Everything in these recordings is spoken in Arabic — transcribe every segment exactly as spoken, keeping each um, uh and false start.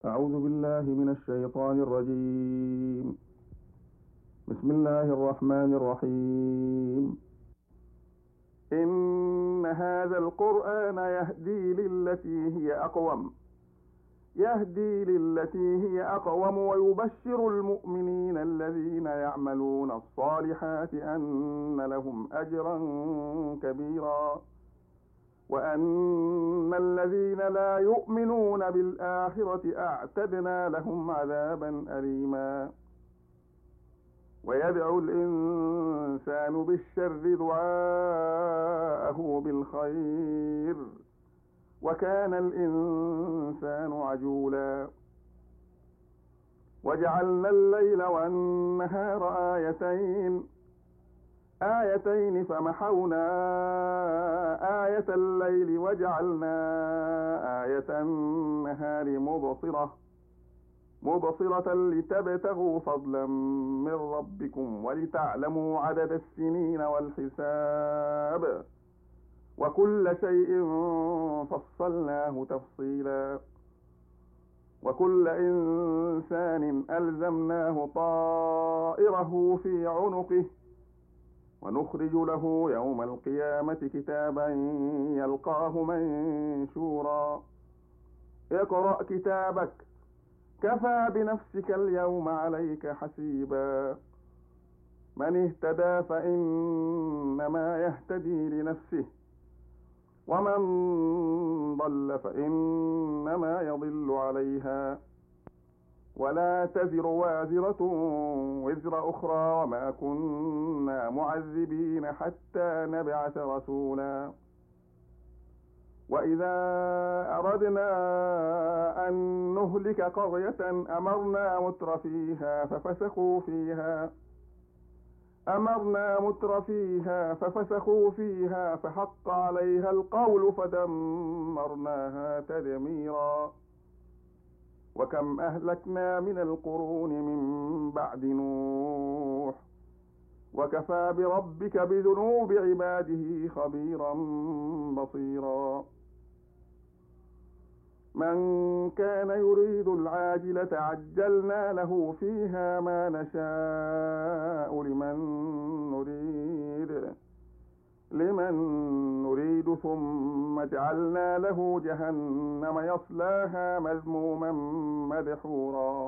أعوذ بالله من الشيطان الرجيم. بسم الله الرحمن الرحيم. إن هذا القرآن يهدي للتي هي أقوم يهدي للتي هي أقوم ويبشر المؤمنين الذين يعملون الصالحات أن لهم أجرا كبيرا وأن الذين لا يؤمنون بالآخرة أعتدنا لهم عذابا أليما. ويدعو الإنسان بالشر دعاءه بالخير وكان الإنسان عجولا. وجعلنا الليل والنهار آيتين آيتين فمحونا آية الليل وجعلنا آية النهار مبصرة مبصرة لتبتغوا فضلا من ربكم ولتعلموا عدد السنين والحساب وكل شيء فصلناه تفصيلا. وكل إنسان ألزمناه طائره في عنقه ونخرج له يوم القيامة كتابا يلقاه منشورا. اقرأ كتابك كفى بنفسك اليوم عليك حسيبا. من اهتدى فإنما يهتدي لنفسه ومن ضل فإنما يضل عليها ولا تزر وازرة وزر أخرى وما كنا معذبين حتى نبعث رسولا. وإذا أردنا أن نهلك قرية أمرنا متر فيها ففسقوا فيها أمرنا متر فيها ففسقوا فيها فحق عليها القول فدمرناها تدميرا. وكم أهلكنا من القرون من بعد نوح وكفى بربك بذنوب عباده خبيرا بصيرا. من كان يريد العاجلة عجلنا له فيها ما نشاء لمن نريد لمن نريد ثم جعلنا له جهنم يصلاها مذموما مدحورا.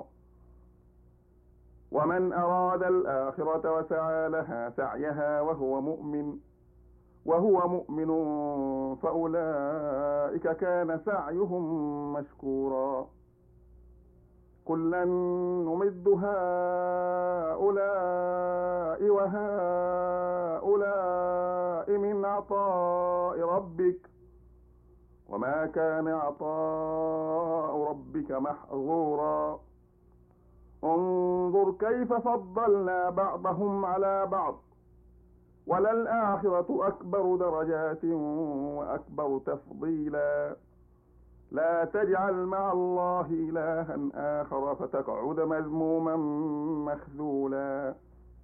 ومن أراد الآخرة وسعى لها سعيها وهو مؤمن وهو مؤمن فأولئك كان سعيهم مشكورا. كلا نمد هؤلاء وهؤلاء من عطاء ربك وما كان عطاء ربك محظورا. انظر كيف فضلنا بعضهم على بعض وللآخرة أكبر درجات وأكبر تفضيلا. لا تجعل مع الله إلها آخر فتقعد مذموما مخذولا.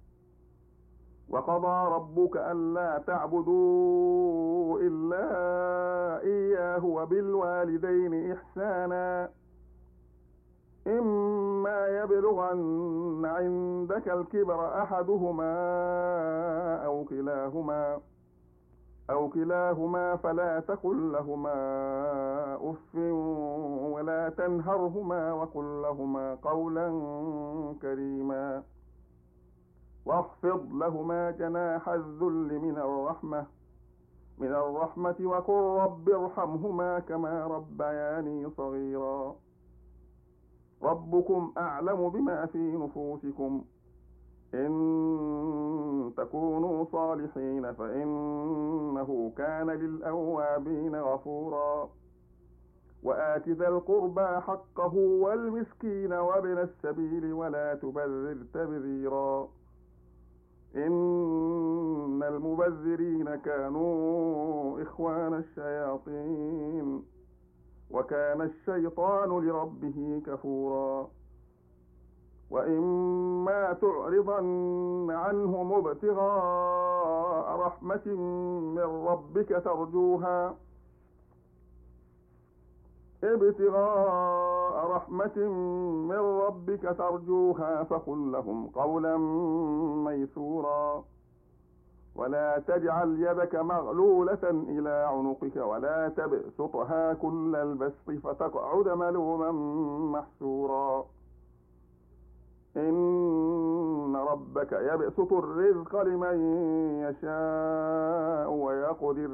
وقضى ربك ألا تعبدوا إلا إياه وبالوالدين إحسانا. إما يبلغن عندك الكبر أحدهما أو كلاهما أو كلاهما فلا تقل لهما أف ولا تنهرهما وقل لهما قولا كريما. واخفض لهما جناح الذل من الرحمة من الرحمة وقل رب ارحمهما كما ربياني صغيرا. ربكم أعلم بما في نفوسكم إن تكونوا صالحين فإنه كان للأوابين غفورا. وآت ذا القربى حقه والمسكين وابن السبيل ولا تبذر تبذيرا. إن المبذرين كانوا إخوان الشياطين وكان الشيطان لربه كفورا. وإما تعرضن عنهم ابتغاء رحمة من ربك ترجوها ابتغاء رحمة من ربك ترجوها فقل لهم قولا ميسورا ولا تجعل يدك مغلولة إلى عنقك ولا تبسطها كل البسط فتقعد ملوما محسورا إن ربك يبسط الرزق لمن يشاء ويقدر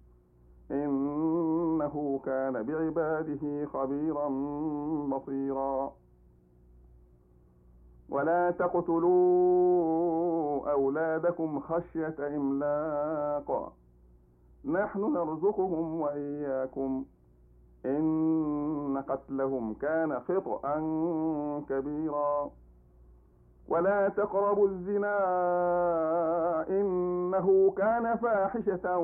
إنه كان بعباده خبيرا بصيرا ولا تقتلوا أولادكم خشية إملاق نحن نرزقهم وإياكم إن قتلهم كان خطأ كبيرا ولا تقربوا الزنا إنه كان فاحشة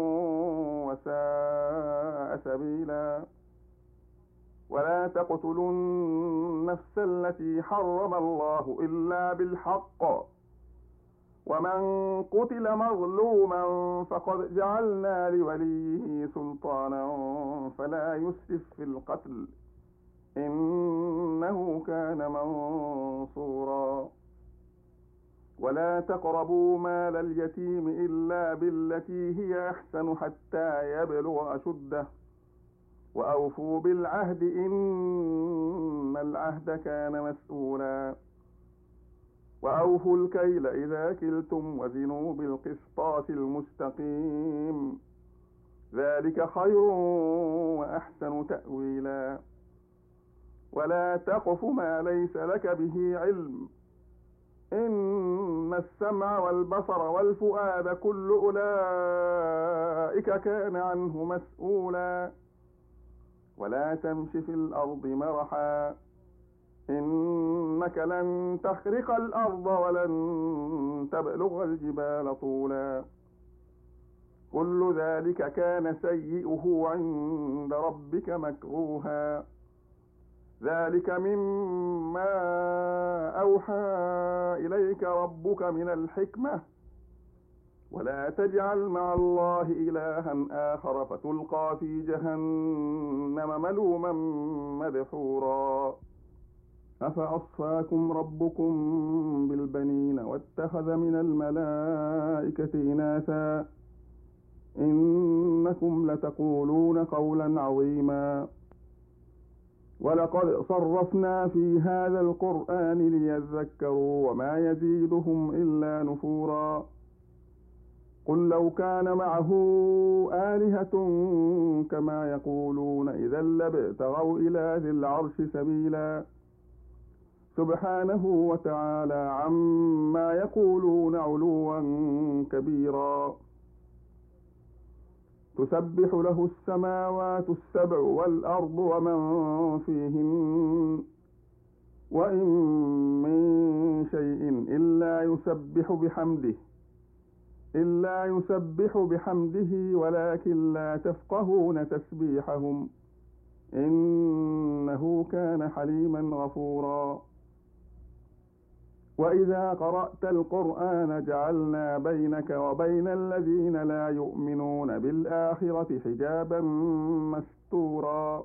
وساء سبيلا ولا تقتلوا النفس التي حرم الله إلا بالحق ومن قتل مظلوما فقد جعلنا لوليه سلطانا فلا يسرف في القتل إنه كان منصورا ولا تقربوا مال اليتيم إلا بالتي هي أحسن حتى يبلغ أشده وأوفوا بالعهد إن العهد كان مسؤولا وأوفوا الكيل إذا كلتم وزنوا بالقسطاس المستقيم ذلك خير وأحسن تأويلا ولا تقف ما ليس لك به علم إن السمع والبصر والفؤاد كل أولئك كان عنه مسؤولا ولا تمش في الأرض مرحا إنك لن تخرق الأرض ولن تبلغ الجبال طولا كل ذلك كان سيئه عند ربك مكروها ذلك مما أوحى إليك ربك من الحكمة ولا تجعل مع الله إلها آخر فتلقى في جهنم ملوما مدحورا أفأصفاكم ربكم بالبنين واتخذ من الملائكة إناثا إنكم لتقولون قولا عظيما ولقد صرفنا في هذا القرآن ليذكروا وما يزيدهم إلا نفورا قل لو كان معه آلهة كما يقولون إذا لابتغوا إلى ذي العرش سبيلا سبحانه وتعالى عما يقولون علوا كبيرا تسبح له السماوات السبع والأرض ومن فيهن وإن من شيء إلا يسبح بحمده إلا يسبح بحمده ولكن لا تفقهون تسبيحهم إنه كان حليما غفورا وإذا قرأت القرآن جعلنا بينك وبين الذين لا يؤمنون بالآخرة حجابا مستورا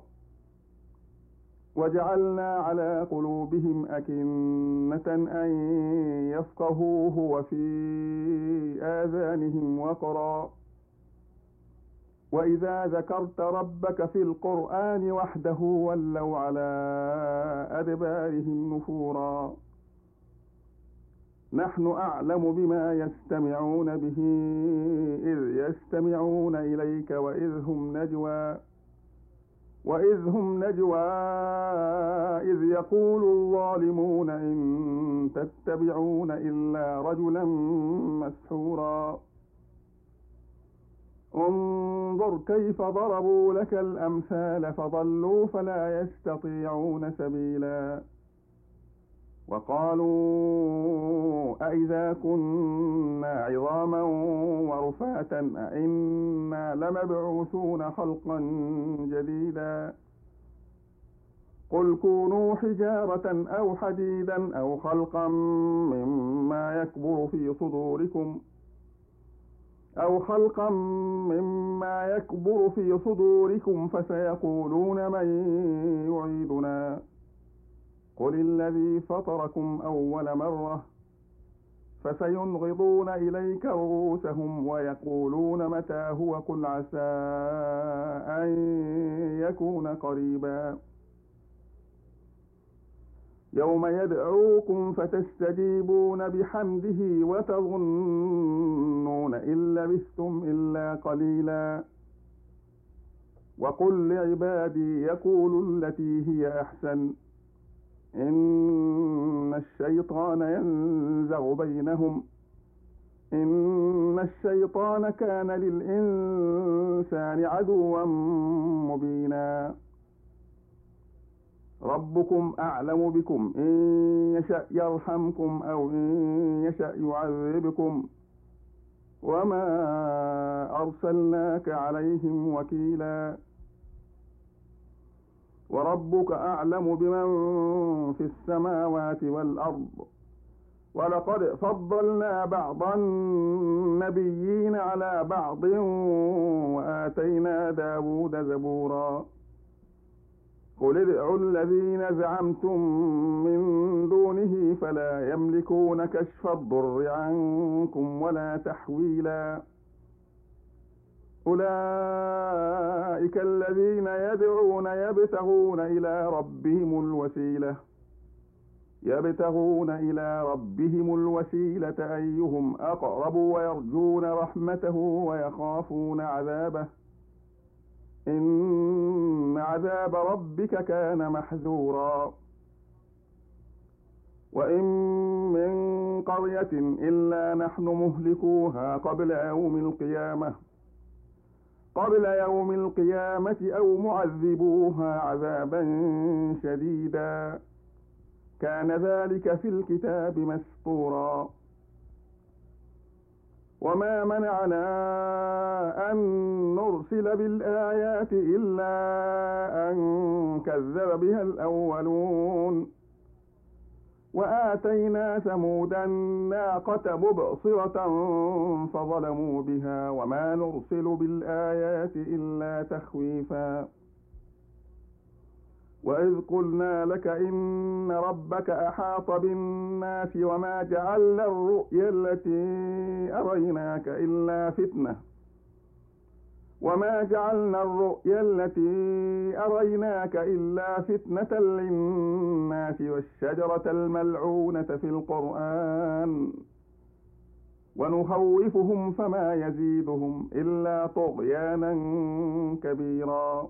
وجعلنا على قلوبهم أكنة أن يفقهوه وفي آذانهم وقرا وإذا ذكرت ربك في القرآن وحده ولوا على أدبارهم نفورا نحن أعلم بما يستمعون به إذ يستمعون إليك وإذ هم نجوى وإذ هم نجوى إذ يقول الظالمون إن تتبعون إلا رجلا مسحورا انظر كيف ضربوا لك الأمثال فضلوا فلا يستطيعون سبيلا وقالوا أئذا كنا عظاما ورفاتا أئنا لمبعوثون خلقا جديدا قل كونوا حجارة أو حديدا أو خلقا مما يكبر في صدوركم أو خلقا مما يكبر في صدوركم فسيقولون من يعيدنا قل الذي فطركم أول مرة فسينغضون إليك رؤوسهم ويقولون متى هو قل عسى أن يكون قريبا يوم يدعوكم فتستجيبون بحمده وتظنون إن لبثتم إلا قليلا وقل لعبادي يقولوا التي هي أحسن إن الشيطان ينزغ بينهم إن الشيطان كان للإنسان عدوا مبينا ربكم أعلم بكم إن يشأ يرحمكم أو إن يشأ يعذبكم وما أرسلناك عليهم وكيلا وربك أعلم بمن في السماوات والأرض ولقد فضلنا بعض النبيين على بعض وآتينا داود زبورا قل ادعوا الذين زعمتم من دونه فلا يملكون كشف الضر عنكم ولا تحويلا أولئك الذين يدعون يبتغون إلى ربهم الوسيلة يبتغون إلى ربهم الوسيلة أيهم أقرب ويرجون رحمته ويخافون عذابه إن عذاب ربك كان محذورا وإن من قرية إلا نحن مهلكوها قبل يوم القيامة قبل يوم القيامة أو معذبوها عذابا شديدا كان ذلك في الكتاب مسطورا وما منعنا أن نرسل بالآيات إلا أن كذب بها الأولون وآتينا ثمود الناقة مبصرة فظلموا بها وما نرسل بالآيات إلا تخويفا وإذ قلنا لك إن ربك أحاط بالناس وما جعلنا الرؤيا التي أريناك إلا فتنة وما جعلنا الرؤيا التي أريناك إلا فتنة للناس والشجرة الملعونة في القرآن ونخوفهم فما يزيدهم إلا طغيانا كبيرا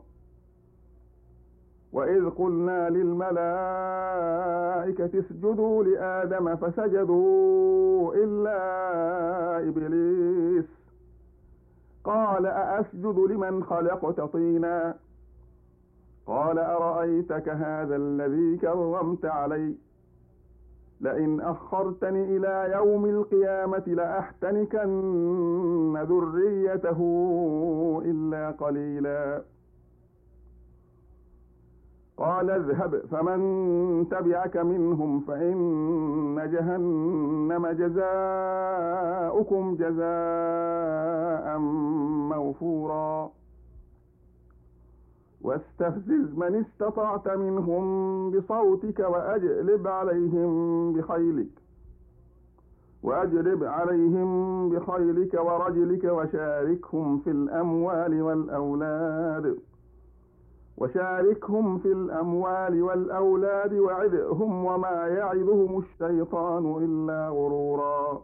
وإذ قلنا للملائكة اسجدوا لآدم فسجدوا إلا إبليس قال أأسجد لمن خلقت طينا قال أرأيتك هذا الذي كرمت علي لئن أخرتني إلى يوم القيامة لأحتنكن ذريته إلا قليلا قال اذهب فمن تبعك منهم فإن جهنم جزاؤكم جزاء موفورا واستفزز من استطعت منهم بصوتك وأجلب عليهم بخيلك وأجلب عليهم بخيلك ورجلك وشاركهم في الأموال والأولاد وشاركهم في الأموال والأولاد وعدهم وما يعدهم الشيطان إلا غرورا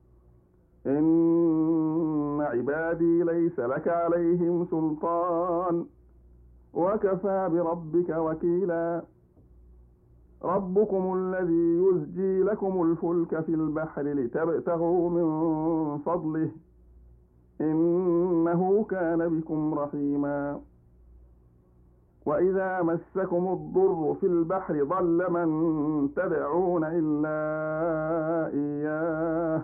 إن عبادي ليس لك عليهم سلطان وكفى بربك وكيلا ربكم الذي يزجي لكم الفلك في البحر لتبتغوا من فضله إنه كان بكم رحيما وإذا مسكم الضر في البحر ضل من تدعون إلا إياه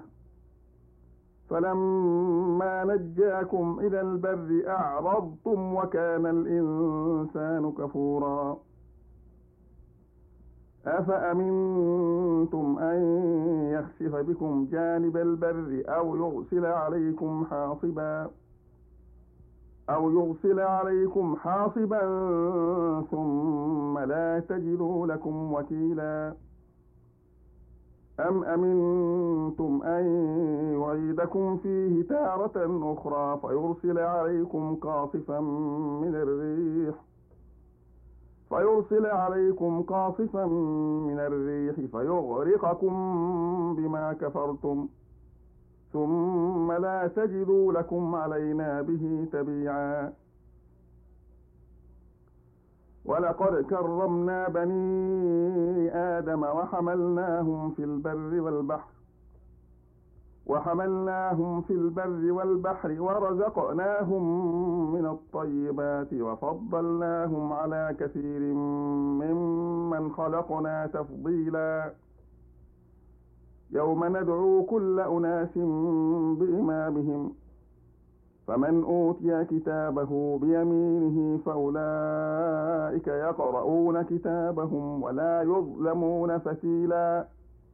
فلما نجاكم إلى البر أعرضتم وكان الإنسان كفورا أفأمنتم أمنتم أن يخسف بكم جانب البر أو يرسل عليكم حاصبا أو يرسل عليكم حاصبا ثم لا تجدوا لكم وكيلا أم أمنتم أن يعيدكم فيه تارة أخرى فيرسل عليكم قاصفا من الريح فيرسل عليكم قاصفا من الريح فيغرقكم بما كفرتم ثم لا تجدوا لكم علينا به تبيعا ولقد كرمنا بني آدم وحملناهم في البر والبحر وحملناهم في البر والبحر ورزقناهم من الطيبات وفضلناهم على كثير ممن خلقنا تفضيلا يوم ندعو كل أناس بإمامهم فمن أوتي كتابه بيمينه فأولئك يقرؤون كتابهم ولا يظلمون فتيلا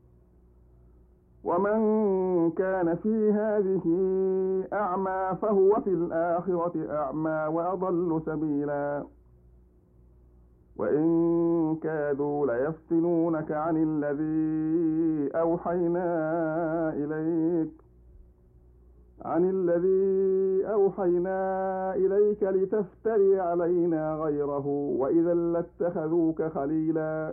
ومن كان في هذه أعمى فهو في الآخرة أعمى وأضل سبيلا وإن كادوا ليفتنونك عن الذي أوحينا إليك عن الذي أوحينا إليك لتفتري علينا غيره وإذا لاتخذوك خليلا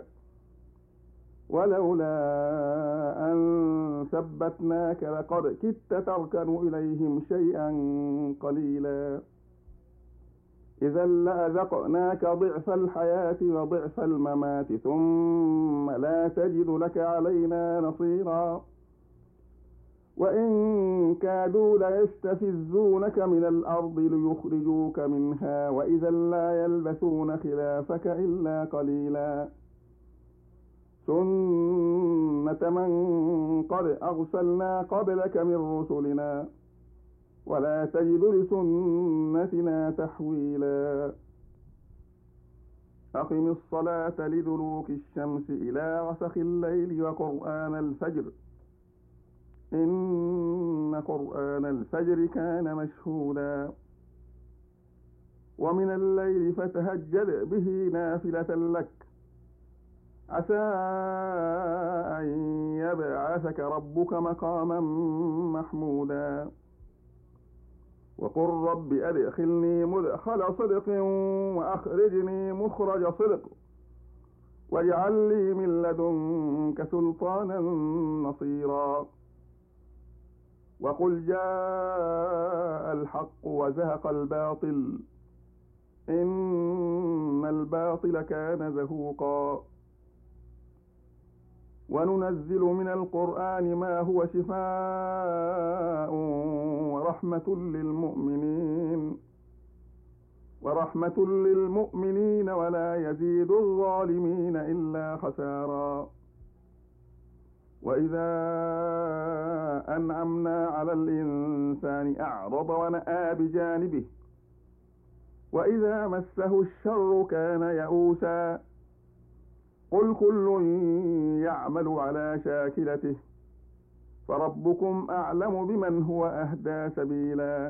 ولولا أن ثبتناك لقد كدت تركن إليهم شيئا قليلا إذا لأذقناك ضعف الحياة وضعف الممات ثم لا تجد لك علينا نصيرا وإن كادوا ليستفزونك من الأرض ليخرجوك منها وإذا لا يلبثون خلافك إلا قليلا سنة من قد أرسلنا قبلك من رسلنا ولا تجد لسنتنا تحويلا أقم الصلاة لدلوك الشمس إلى غسق الليل وقرآن الفجر إن قرآن الفجر كان مشهودا ومن الليل فتهجد به نافلة لك عسى أن يبعثك ربك مقاما محمودا وقل رب أدخلني مدخل صدق وأخرجني مخرج صدق واجعل لي من لدنك سلطانا نصيرا وقل جاء الحق وزهق الباطل إن الباطل كان زهوقا وننزل من القرآن ما هو شفاء ورحمة للمؤمنين ورحمة للمؤمنين ولا يزيد الظالمين إلا خسارا وإذا أنعمنا على الإنسان أعرض ونأى بجانبه وإذا مسه الشر كان يئوسا قل كل يعمل على شاكلته فربكم أعلم بمن هو أهدى سبيلا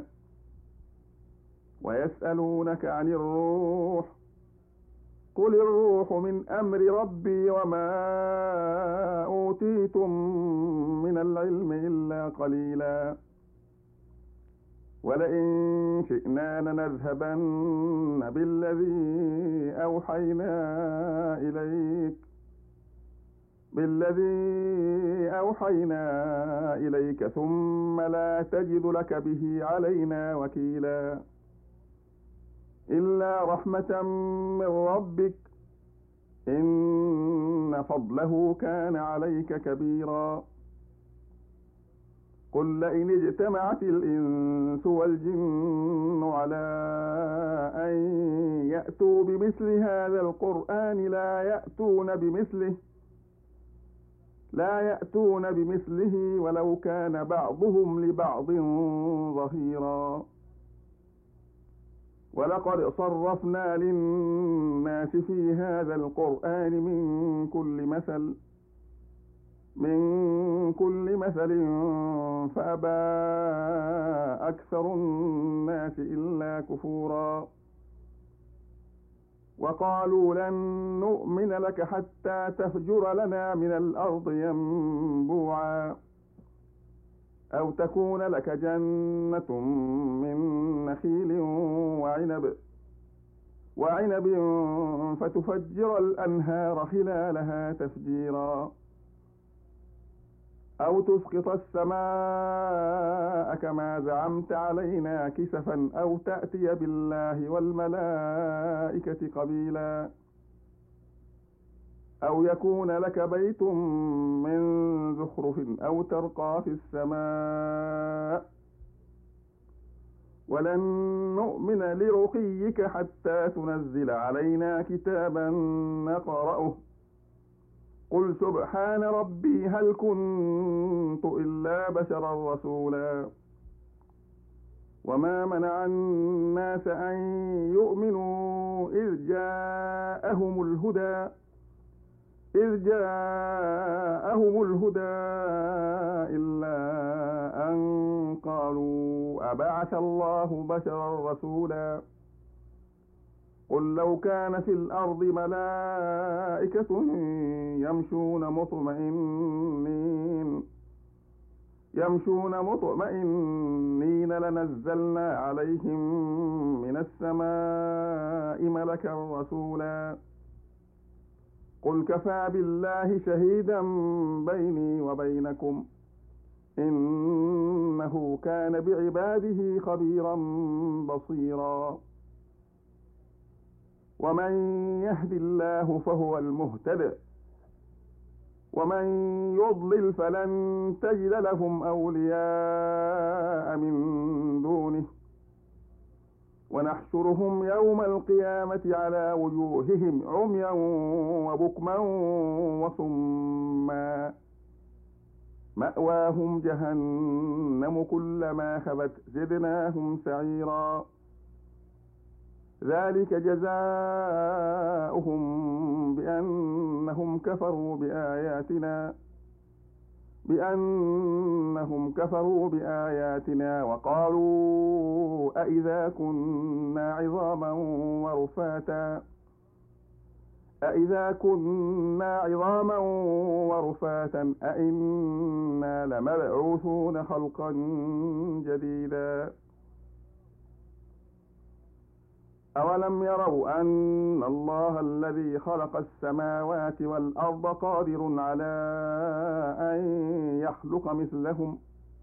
ويسألونك عن الروح قل الروح من أمر ربي وما أوتيتم من العلم إلا قليلا ولئن شئنا لنذهبن بالذي أوحينا إليك بالذي أوحينا إليك ثم لا تجد لك به علينا وكيلا إلا رحمة من ربك إن فضله كان عليك كبيرا قل لئن اجتمعت الإنس والجن على أن يأتوا بمثل هذا القرآن لا يأتون بمثله لا يأتون بمثله ولو كان بعضهم لبعض ظهيرا ولقد صرفنا للناس في هذا القرآن من كل مثل من كل مثل فأبى أكثر الناس إلا كفورا وقالوا لن نؤمن لك حتى تفجر لنا من الأرض ينبوعا أو تكون لك جنة من نخيل وعنب وعنب فتفجر الأنهار خلالها تفجيرا أو تسقط السماء كما زعمت علينا كسفا أو تأتي بالله والملائكة قبيلا أو يكون لك بيت من زخرف أو ترقى في السماء ولن نؤمن لرقيك حتى تنزل علينا كتابا نقرأه قل سبحان ربي هل كنت إلا بشرا رسولا وما منع الناس أن يؤمنوا إذ جاءهم الهدى إذ جاءهم الهدى إلا أن قالوا أبعث الله بشرا رسولا قل لو كان في الأرض ملائكة يمشون مطمئنين يمشون مطمئنين لنزلنا عليهم من السماء ملكا رسولا قل كفى بالله شهيدا بيني وبينكم إنه كان بعباده خبيرا بصيرا ومن يهد الله فهو المهتد ومن يضلل فلن تجد لهم أولياء من دونه ونحشرهم يوم القيامة على وجوههم عميا وبكما وصما مأواهم جهنم كلما خبت زدناهم سعيرا ذلك جزاؤهم بأنهم كفروا بآياتنا بأنهم كفروا بآياتنا وقالوا أإذا كنا عظاما ورفاتا أإذا كنا عظاما ورفاتا أإنا لمبعوثون خلقا جديدا أولم يروا أن الله الذي خلق السماوات والأرض قادر على أن يخلق مثلهم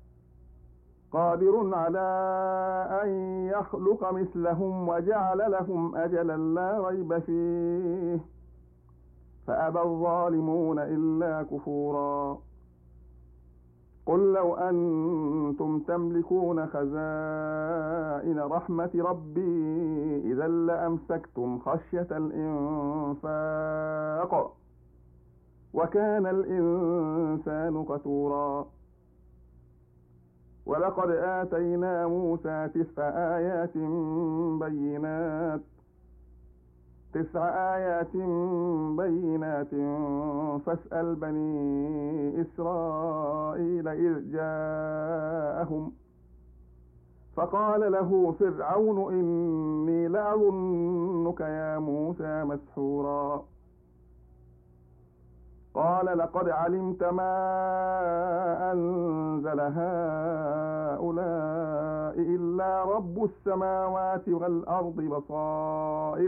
قادر على أن يخلق مثلهم وجعل لهم أجلا لا ريب فيه فأبى الظالمون إلا كفورا قل لو أنتم تملكون خزائن رحمة ربي إذا لأمسكتم خشية الإنفاق وكان الإنسان قتورا ولقد آتينا موسى تسع آيات بينات تسع آيات بينات فاسأل بني إسرائيل إذ جاءهم فقال له فرعون إني لأظنك يا موسى مسحورا قال لقد علمت ما أنزل هؤلاء إلا رب السماوات والأرض بصائر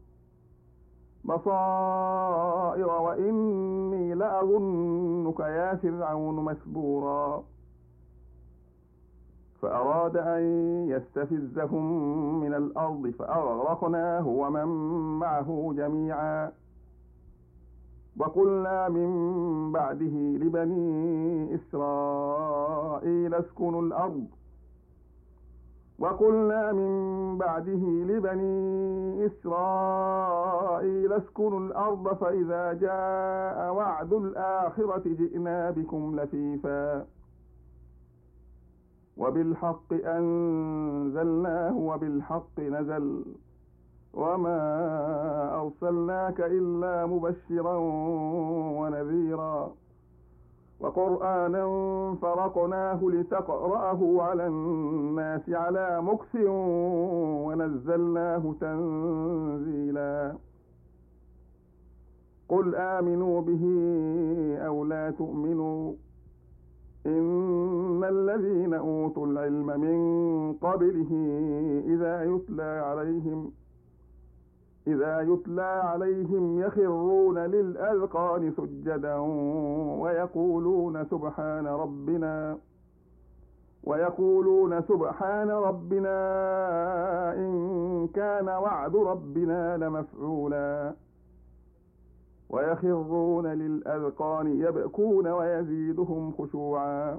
بصائر وإني لأظنك يا فرعون مسبورا فأراد أن يستفزهم من الأرض فأغرقناه ومن معه جميعا وقلنا من بعده لبني إسرائيل اسكنوا الأرض وقلنا من بعده لبني إسرائيل اسكنوا الأرض فإذا جاء وعد الآخرة جئنا بكم لفيفا وبالحق أنزلناه وبالحق نزل وما أرسلناك إلا مبشرا ونذيرا وقرآنا فرقناه لتقرأه على الناس على مكث ونزلناه تنزيلا قل آمنوا به أو لا تؤمنوا إن الذين أوتوا العلم من قبله إذا يتلى عليهم إذا يتلى عليهم يخرون للأذقان سجدا ويقولون سبحان ربنا ويقولون سبحان ربنا إن كان وعد ربنا لمفعولا ويخرون للأذقان يبكون ويزيدهم خشوعا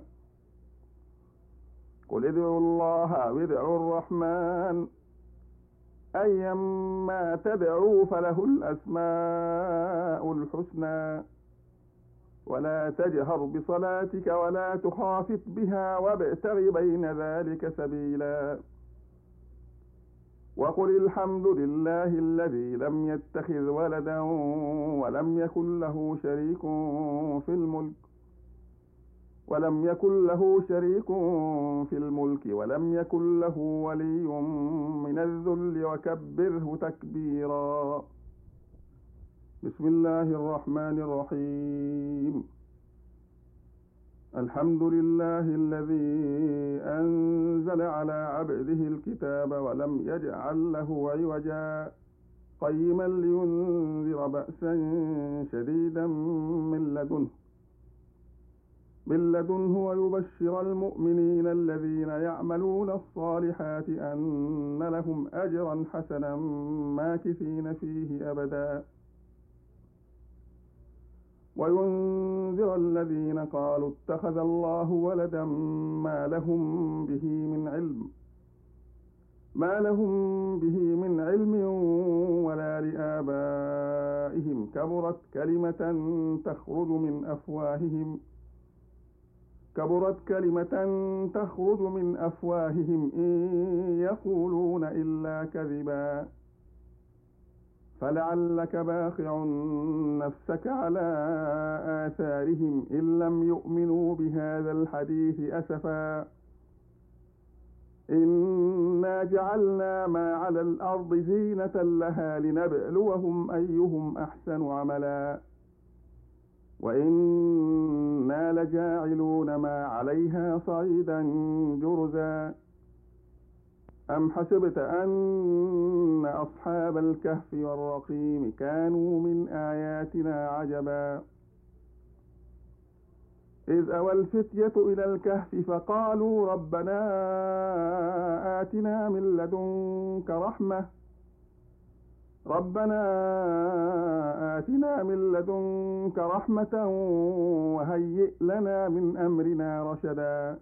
قل ادعوا الله أو ادعوا الرحمن أيما تدعوا فله الأسماء الحسنى ولا تجهر بصلاتك ولا تخافت بها وابتغ بين ذلك سبيلا وقل الحمد لله الذي لم يتخذ ولدا ولم يكن له شريك في الملك ولم يكن له شريك في الملك ولم يكن له ولي من الذل وكبره تكبيرا بسم الله الرحمن الرحيم الحمد لله الذي أنزل على عبده الكتاب ولم يجعل له عوجا قيما لينذر بأسا شديدا من لدنه من لدنه ويبشر المؤمنين الذين يعملون الصالحات أن لهم أجرا حسنا ماكثين فيه أبدا وينذر الذين قالوا اتخذ الله ولدا ما لهم به من علم ما لهم به من علم ولا لآبائهم كبرت كلمة تخرج من أفواههم كبرت كلمة تخرج من أفواههم إن يقولون إلا كذبا فلعلك باخع نفسك على آثارهم إن لم يؤمنوا بهذا الحديث أسفا إنا جعلنا ما على الأرض زينة لها لنبلوهم أيهم أحسن عملا وإنا لجاعلون ما عليها صعيدا جرزا أم حسبت أن أصحاب الكهف والرقيم كانوا من آياتنا عجبا إذ أوى الفتية إلى الكهف فقالوا ربنا آتنا من لدنك رحمة ربنا آتنا من لدنك رحمة وهيئ لنا من أمرنا رشدا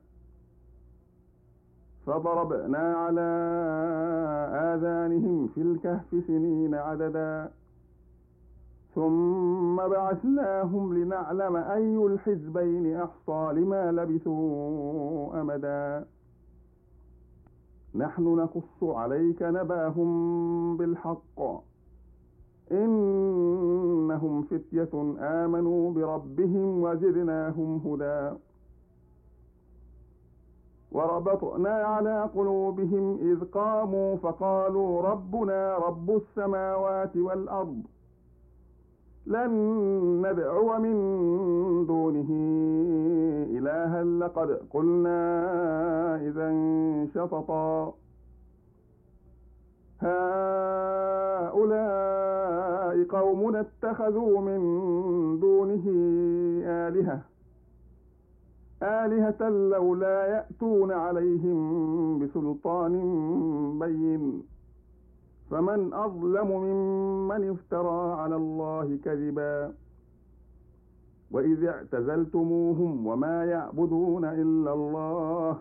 فضربنا على آذانهم في الكهف سنين عددا ثم بعثناهم لنعلم أي الحزبين أحصى لما لبثوا أمدا نحن نقص عليك نباهم بالحق إنهم فتية آمنوا بربهم وزدناهم هدى وربطنا على قلوبهم إذ قاموا فقالوا ربنا رب السماوات والأرض لن ندعو من دونه إلها لقد قلنا إذا شططا هؤلاء قومنا اتخذوا من دونه آلهة آلهة لولا يأتون عليهم بسلطان بين فمن أظلم ممن افترى على الله كذبا وإذ اعتزلتموهم وما يعبدون إلا الله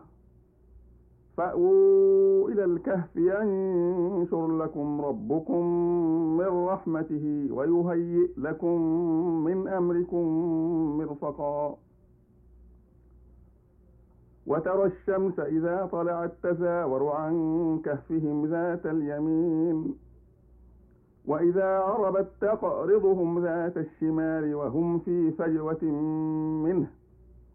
فأووا إلى الكهف ينشر لكم ربكم من رحمته ويهيئ لكم من أمركم مرفقا وترى الشمس إذا طلعت تزاور عن كهفهم ذات اليمين وإذا غربت تقرضهم ذات الشمال وهم في فجوة منه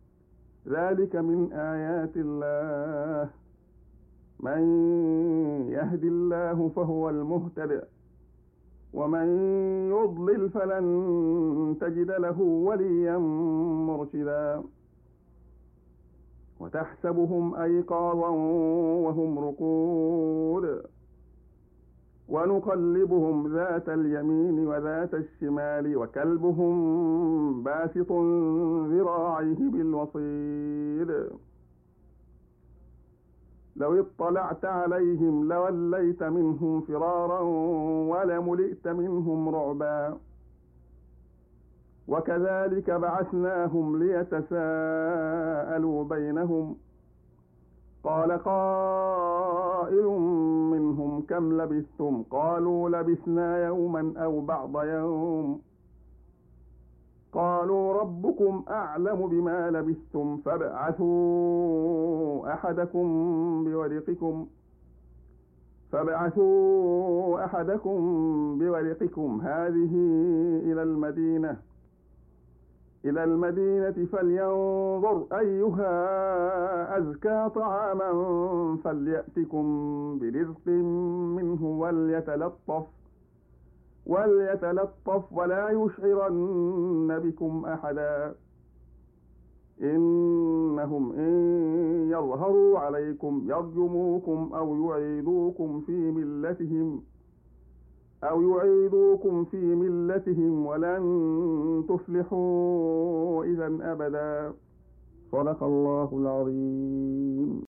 ذلك من آيات الله، من يهد الله فهو المهتد، ومن يضلل فلن تجد له وليا مرشدا. وتحسبهم أيقاظا وهم رقود ونقلبهم ذات اليمين وذات الشمال وكلبهم باسط ذراعيه بالوصيد. لو اطلعت عليهم لوليت منهم فرارا ولملئت منهم رعبا. وكذلك بعثناهم ليتساءلوا بينهم، قال قائل منهم كم لبثتم؟ قالوا لبثنا يوما أو بعض يوم. قالوا ربكم أعلم بما لبثتم فابعثوا أحدكم بورقكم فابعثوا أحدكم بورقكم هذه إلى المدينة إلى المدينة فلينظر أيها أزكى طعاما فليأتكم برزق منه وليتلطف وليتلطف ولا يشعرن بكم أحدا. إنهم إن يظهروا عليكم يرجموكم أو يعيدوكم في ملتهم أو يعيدوكم في ملتهم ولن تفلحوا إذا أبدا. صدق الله العظيم.